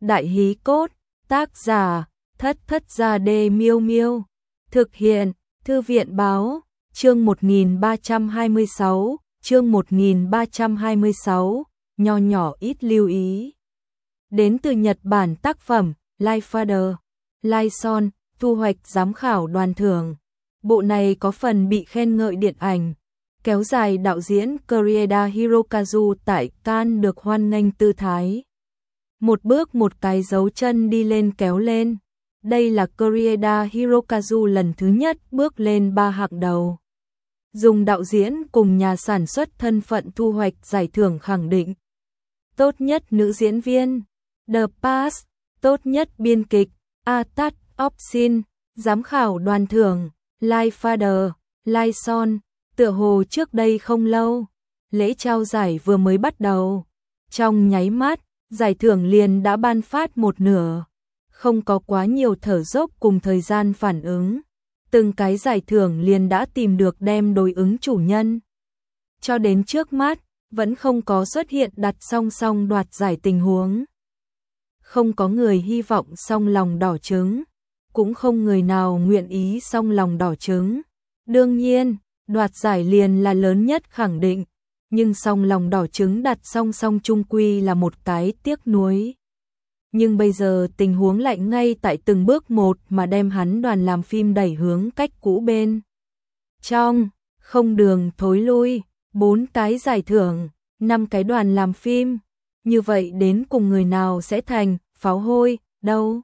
Đại hí cốt, tác giả, Thất Thất Gia Đê Miêu Miêu. Thực hiện, Thư viện báo, chương 1326, chương 1326, nho nhỏ ít lưu ý. Đến từ Nhật Bản tác phẩm, Life Father, Lyson, thu hoạch giám khảo đoàn thưởng. Bộ này có phần bị khen ngợi điện ảnh. Kéo dài đạo diễn Koreeda Hirokazu tại Cannes được hoan nghênh tư thái. Một bước một cái dấu chân đi lên kéo lên. Đây là Koreeda Hirokazu lần thứ nhất bước lên ba hạng đầu. Dùng đạo diễn cùng nhà sản xuất thân phận thu hoạch giải thưởng khẳng định. Tốt nhất nữ diễn viên, The Pass, tốt nhất biên kịch, A Tat Opsin, giám khảo đoàn thưởng, Life Father, Lyson. Tựa hồ trước đây không lâu, lễ trao giải vừa mới bắt đầu. Trong nháy mắt, giải thưởng liền đã ban phát một nửa. Không có quá nhiều thở dốc cùng thời gian phản ứng. Từng cái giải thưởng liền đã tìm được đem đối ứng chủ nhân. Cho đến trước mắt, vẫn không có xuất hiện đặt song song đoạt giải tình huống. Không có người hy vọng song lòng đỏ trứng. Cũng không người nào nguyện ý song lòng đỏ trứng. Đương nhiên, đoạt giải liền là lớn nhất khẳng định, nhưng song lòng đỏ trứng đặt song song chung quy là một cái tiếc nuối. Nhưng bây giờ tình huống lại ngay tại từng bước một mà đem hắn đoàn làm phim đẩy hướng cách cũ bên. Trong, không đường thối lui, 4 cái giải thưởng, 5 cái đoàn làm phim, như vậy đến cùng người nào sẽ thành pháo hôi, đâu.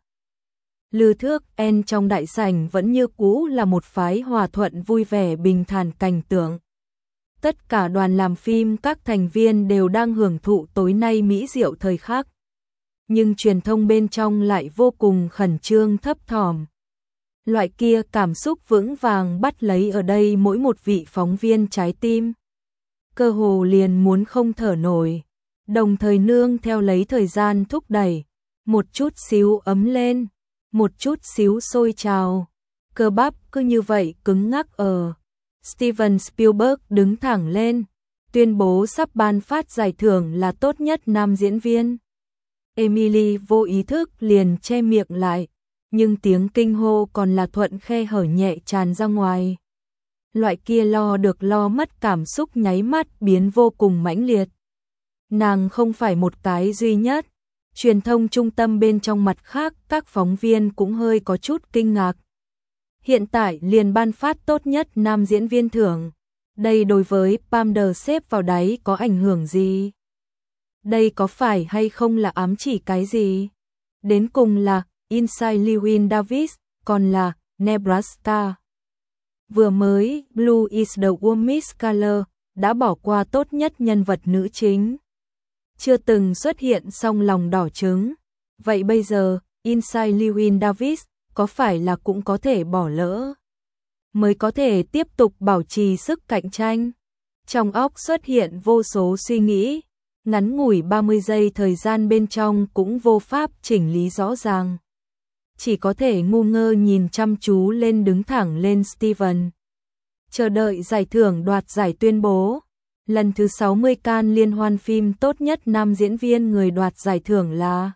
Lư Thước En trong đại sảnh vẫn như cũ là một phái hòa thuận vui vẻ bình thản cảnh tượng. Tất cả đoàn làm phim các thành viên đều đang hưởng thụ tối nay mỹ diệu thời khắc. Nhưng truyền thông bên trong lại vô cùng khẩn trương thấp thỏm. Loại kia cảm xúc vững vàng bắt lấy ở đây mỗi một vị phóng viên trái tim. Cơ hồ liền muốn không thở nổi, đồng thời nương theo lấy thời gian thúc đẩy, một chút xíu ấm lên. Một chút xíu sôi trào, cơ bắp cứ như vậy cứng ngắc ở. Steven Spielberg đứng thẳng lên, tuyên bố sắp ban phát giải thưởng là tốt nhất nam diễn viên. Emily vô ý thức liền che miệng lại, nhưng tiếng kinh hô còn là thuận khe hở nhẹ tràn ra ngoài. Loại kia lo được lo mất cảm xúc nháy mắt biến vô cùng mãnh liệt. Nàng không phải một cái duy nhất. Truyền thông trung tâm bên trong mặt khác, các phóng viên cũng hơi có chút kinh ngạc. Hiện tại liền ban phát tốt nhất nam diễn viên thưởng. Đây đối với Palmer xếp vào đáy có ảnh hưởng gì? Đây có phải hay không là ám chỉ cái gì? Đến cùng là Inside Llewyn Davis, còn là Nebraska. Vừa mới Blue is the warmest color đã bỏ qua tốt nhất nhân vật nữ chính. Chưa từng xuất hiện song lòng đỏ trứng. Vậy bây giờ, Inside Llewyn Davis có phải là cũng có thể bỏ lỡ? Mới có thể tiếp tục bảo trì sức cạnh tranh. Trong óc xuất hiện vô số suy nghĩ, ngắn ngủi 30 giây thời gian bên trong cũng vô pháp chỉnh lý rõ ràng. Chỉ có thể ngu ngơ nhìn chăm chú lên đứng thẳng lên Steven. Chờ đợi giải thưởng đoạt giải tuyên bố. Lần thứ 60 Cannes liên hoan phim tốt nhất nam diễn viên người đoạt giải thưởng là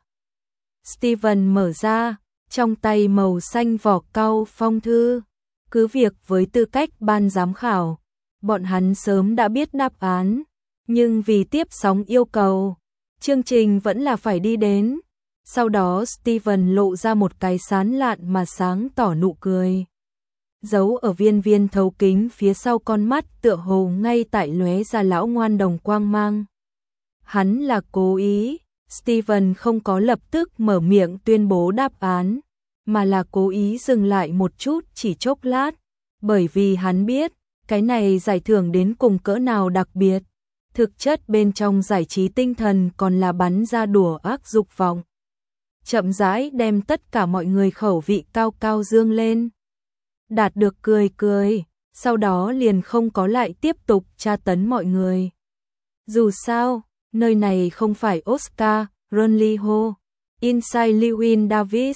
Steven mở ra, trong tay màu xanh vỏ cau phong thư. Cứ việc với tư cách ban giám khảo, bọn hắn sớm đã biết đáp án, nhưng vì tiếp sóng yêu cầu, chương trình vẫn là phải đi đến. Sau đó Steven lộ ra một cái sán lạn mà sáng tỏ nụ cười. Giấu ở viên viên thấu kính phía sau con mắt tựa hồ ngay tại lóe ra lão ngoan đồng quang mang. Hắn là cố ý, Steven không có lập tức mở miệng tuyên bố đáp án, mà là cố ý dừng lại một chút chỉ chốc lát, bởi vì hắn biết, cái này giải thưởng đến cùng cỡ nào đặc biệt. Thực chất bên trong giải trí tinh thần còn là bắn ra đùa ác dục vọng. Chậm rãi đem tất cả mọi người khẩu vị cao cao dương lên. Đạt được cười cười, sau đó liền không có lại tiếp tục tra tấn mọi người. Dù sao, nơi này không phải Oscar, Ronly Ho, Inside Llewyn Davis,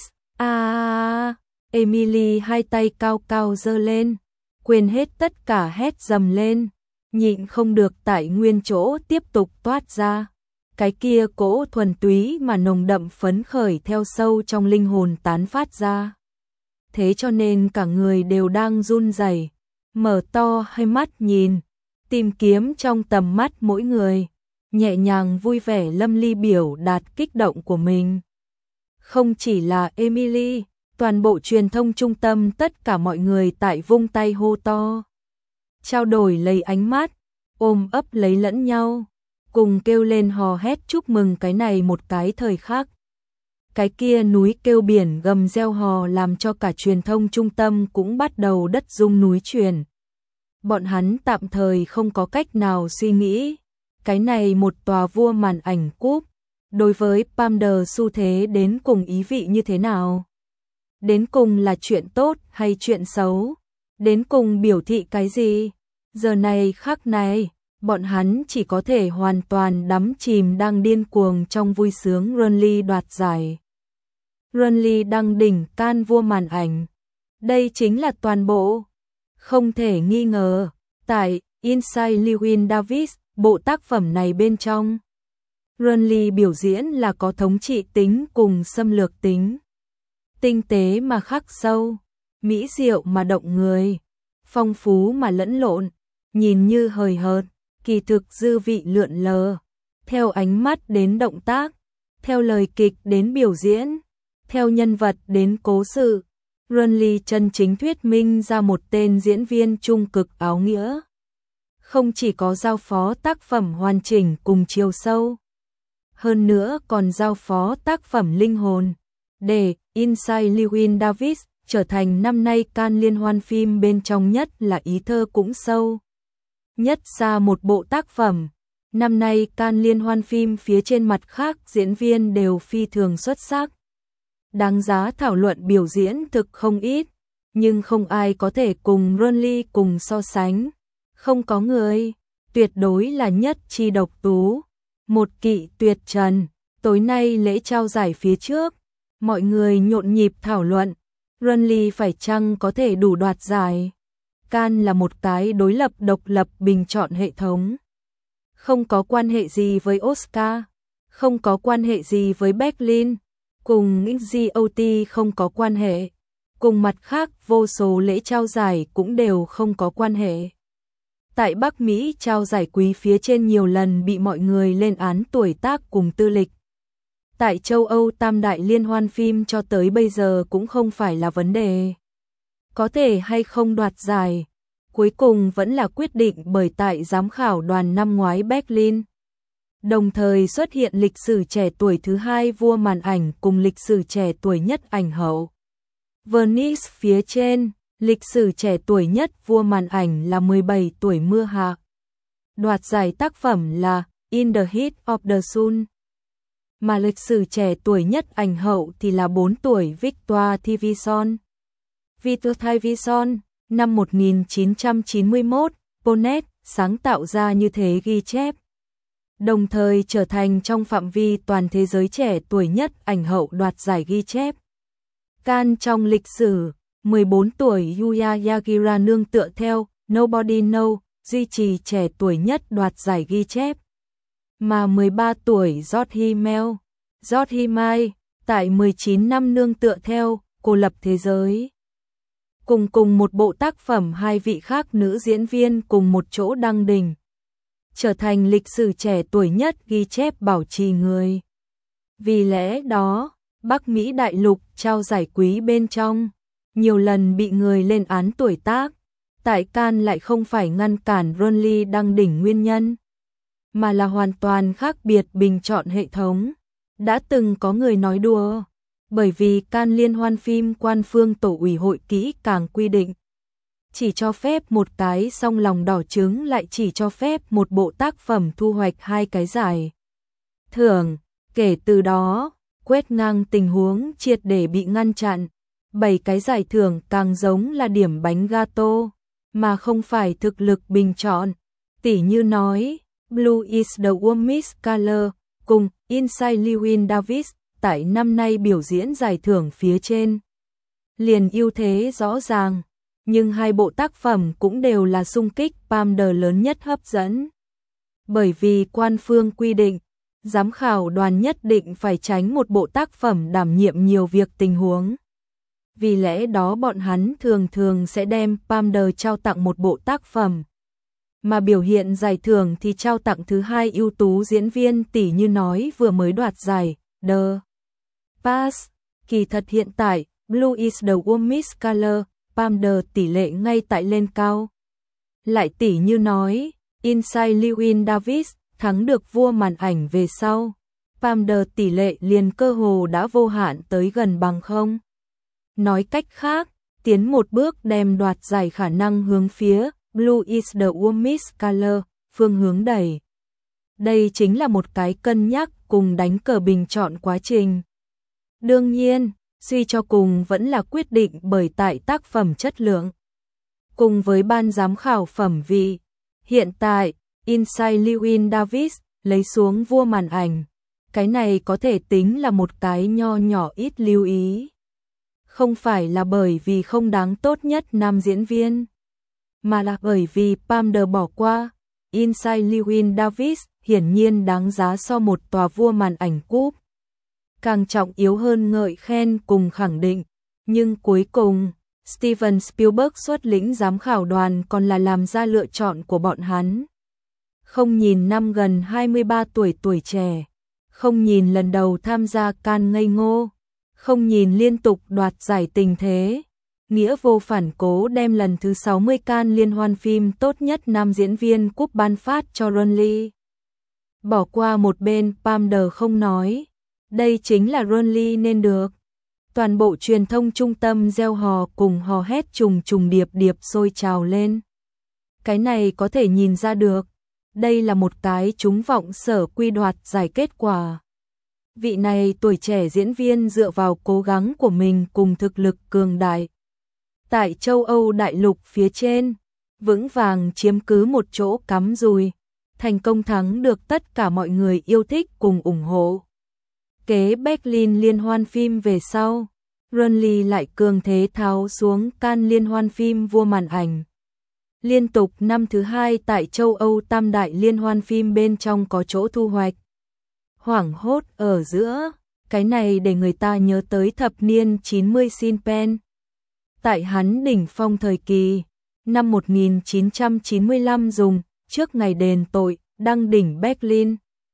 Emily hai tay cao cao giơ lên, quên hết tất cả hét dầm lên, nhịn không được tại nguyên chỗ tiếp tục toát ra. cái kia cỗ thuần túy mà nồng đậm phấn khởi theo sâu trong linh hồn tán phát ra. Thế cho nên cả người đều đang run rẩy, mở to hai mắt nhìn, tìm kiếm trong tầm mắt mỗi người, nhẹ nhàng vui vẻ lâm ly biểu đạt kích động của mình. Không chỉ là Emily, toàn bộ truyền thông trung tâm tất cả mọi người tại vung tay hô to. Trao đổi lấy ánh mắt, ôm ấp lấy lẫn nhau, cùng kêu lên hò hét chúc mừng cái này một cái thời khắc. Cái kia núi kêu biển gầm reo hò làm cho cả truyền thông trung tâm cũng bắt đầu đất rung núi chuyển. Bọn hắn tạm thời không có cách nào suy nghĩ, cái này một tòa vua màn ảnh cúp, đối với Palmer xu thế đến cùng ý vị như thế nào? Đến cùng là chuyện tốt hay chuyện xấu? Đến cùng biểu thị cái gì? Giờ này khắc này, bọn hắn chỉ có thể hoàn toàn đắm chìm đang điên cuồng trong vui sướng Runley đoạt giải. Runley đăng đỉnh can vua màn ảnh. Đây chính là toàn bộ. Không thể nghi ngờ, tại Inside Llewyn Davis, bộ tác phẩm này bên trong, Runley biểu diễn là có thống trị tính cùng xâm lược tính. Tinh tế mà khắc sâu, mỹ diệu mà động người, phong phú mà lẫn lộn, nhìn như hời hợt, kỳ thực dư vị lượn lờ. Theo ánh mắt đến động tác, theo lời kịch đến biểu diễn, theo nhân vật đến cố sự, Runley chân chính thuyết minh ra một tên diễn viên trung cực áo nghĩa. Không chỉ có giao phó tác phẩm hoàn chỉnh cùng chiều sâu, hơn nữa còn giao phó tác phẩm linh hồn, để Inside Llewyn Davis trở thành năm nay Cannes liên hoan phim bên trong nhất là ý thơ cũng sâu. Nhất xa một bộ tác phẩm, năm nay Cannes liên hoan phim phía trên mặt khác diễn viên đều phi thường xuất sắc. Đáng giá thảo luận biểu diễn thực không ít, nhưng không ai có thể cùng Runley cùng so sánh. Không có người, tuyệt đối là nhất chi độc tú, một kỵ tuyệt trần. Tối nay lễ trao giải phía trước, mọi người nhộn nhịp thảo luận, Runley phải chăng có thể đủ đoạt giải. Cannes là một cái đối lập độc lập bình chọn hệ thống. Không có quan hệ gì với Oscar, không có quan hệ gì với Berlin, cùng GOT không có quan hệ, cùng mặt khác vô số lễ trao giải cũng đều không có quan hệ. Tại Bắc Mỹ trao giải quý phía trên nhiều lần bị mọi người lên án tuổi tác cùng tư lịch. Tại châu Âu tam đại liên hoan phim cho tới bây giờ cũng không phải là vấn đề. Có thể hay không đoạt giải, cuối cùng vẫn là quyết định bởi tại giám khảo đoàn năm ngoái Berlin. Đồng thời xuất hiện lịch sử trẻ tuổi thứ hai vua màn ảnh cùng lịch sử trẻ tuổi nhất ảnh hậu. Venice phía trên, lịch sử trẻ tuổi nhất vua màn ảnh là 17 tuổi Mưa Hạ. Đoạt giải tác phẩm là In the Heat of the Sun. Mà lịch sử trẻ tuổi nhất ảnh hậu thì là 4 tuổi Victoire Thivison. Victoire Thivison, năm 1991, Ponet sáng tạo ra như thế ghi chép. Đồng thời trở thành trong phạm vi toàn thế giới trẻ tuổi nhất ảnh hậu đoạt giải ghi chép. Cannes trong lịch sử, 14 tuổi Yuya Yagira nương tựa theo Nobody Know duy trì trẻ tuổi nhất đoạt giải ghi chép. Mà 13 tuổi George Himmel, tại 19 năm nương tựa theo Cô lập thế giới. Cùng một bộ tác phẩm hai vị khác nữ diễn viên cùng một chỗ đăng đỉnh. Trở thành lịch sử trẻ tuổi nhất ghi chép bảo trì người. Vì lẽ đó, Bắc Mỹ đại lục trao giải quý bên trong, nhiều lần bị người lên án tuổi tác, tại Cannes lại không phải ngăn cản Runley đăng đỉnh nguyên nhân, mà là hoàn toàn khác biệt bình chọn hệ thống. Đã từng có người nói đùa, bởi vì Cannes liên hoan phim quan phương tổ ủy hội kỹ càng quy định. Chỉ cho phép một cái song lòng đỏ trứng lại chỉ cho phép một bộ tác phẩm thu hoạch hai cái giải thưởng. Kể từ đó, quét ngang tình huống triệt để bị ngăn chặn. 7 cái giải thưởng càng giống là điểm bánh gato, mà không phải thực lực bình chọn. Tỉ như nói, Blue is the warmest color, cùng Inside Llewyn Davis, tại năm nay biểu diễn giải thưởng phía trên. Liền ưu thế rõ ràng, nhưng hai bộ tác phẩm cũng đều là xung kích Palmer lớn nhất hấp dẫn. Bởi vì quan phương quy định, giám khảo đoàn nhất định phải tránh một bộ tác phẩm đảm nhiệm nhiều việc tình huống. Vì lẽ đó bọn hắn thường thường sẽ đem Palme d'Or trao tặng một bộ tác phẩm. Mà biểu hiện giải thưởng thì trao tặng thứ hai ưu tú diễn viên, tỉ như nói vừa mới đoạt giải The Pass. Kỳ thật hiện tại, Blue is the warmest color, Palme d'Or tỷ lệ ngay tại lên cao. Lại tỉ như nói, Inside Llewyn Davis thắng được vua màn ảnh về sau, Palme d'Or tỷ lệ liền cơ hồ đã vô hạn tới gần bằng không. Nói cách khác, tiến một bước đem đoạt giải khả năng hướng phía Blue is the warmest color, phương hướng đẩy. Đây chính là một cái cân nhắc cùng đánh cờ bình chọn quá trình. Đương nhiên, suy cho cùng vẫn là quyết định bởi tại tác phẩm chất lượng. Cùng với ban giám khảo phẩm vị, hiện tại, Inside Llewyn Davis lấy xuống vua màn ảnh. Cái này có thể tính là một cái nho nhỏ ít lưu ý. Không phải là bởi vì không đáng tốt nhất nam diễn viên, mà là bởi vì Palme d'Or bỏ qua. Inside Llewyn Davis hiển nhiên đáng giá so một tòa vua màn ảnh cúp. Càng trọng yếu hơn ngợi khen cùng khẳng định, nhưng cuối cùng, Steven Spielberg xuất lĩnh giám khảo đoàn còn là làm ra lựa chọn của bọn hắn. Không nhìn năm gần 23 tuổi trẻ, không nhìn lần đầu tham gia Cannes ngây ngô, không nhìn liên tục đoạt giải tình thế, nghĩa vô phản cố đem lần thứ 60 Cannes liên hoan phim tốt nhất nam diễn viên cúp ban phát cho Ron Lee. Bỏ qua một bên Palme d'Or không nói, đây chính là Ron Lee nên được. Toàn bộ truyền thông trung tâm reo hò cùng hò hét trùng điệp sôi trào lên. Cái này có thể nhìn ra được, đây là một cái trúng vọng sở quy đoạt giải kết quả. Vị này tuổi trẻ diễn viên dựa vào cố gắng của mình cùng thực lực cường đại. Tại châu Âu đại lục phía trên, vững vàng chiếm cứ một chỗ cắm rùi, thành công thắng được tất cả mọi người yêu thích cùng ủng hộ. Kế Berlin liên hoan phim về sau, Ron Lee lại cường thế tháo xuống Cannes liên hoan phim vua màn ảnh. Liên tục năm thứ hai tại châu Âu tam đại liên hoan phim bên trong có chỗ thu hoạch. Hoảng hốt ở giữa, cái này để người ta nhớ tới thập niên 90 Sean Penn. Tại hắn đỉnh phong thời kỳ, năm 1995 dùng, trước ngày đền tội, đăng đỉnh Berlin.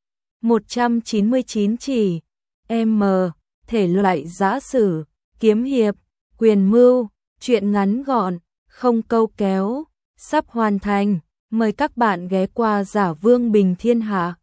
199 chỉ, M, thể loại giã sử, kiếm hiệp, quyền mưu, truyện ngắn gọn, không câu kéo, sắp hoàn thành. Mời các bạn ghé qua Giả Vương Bình Thiên Hạ.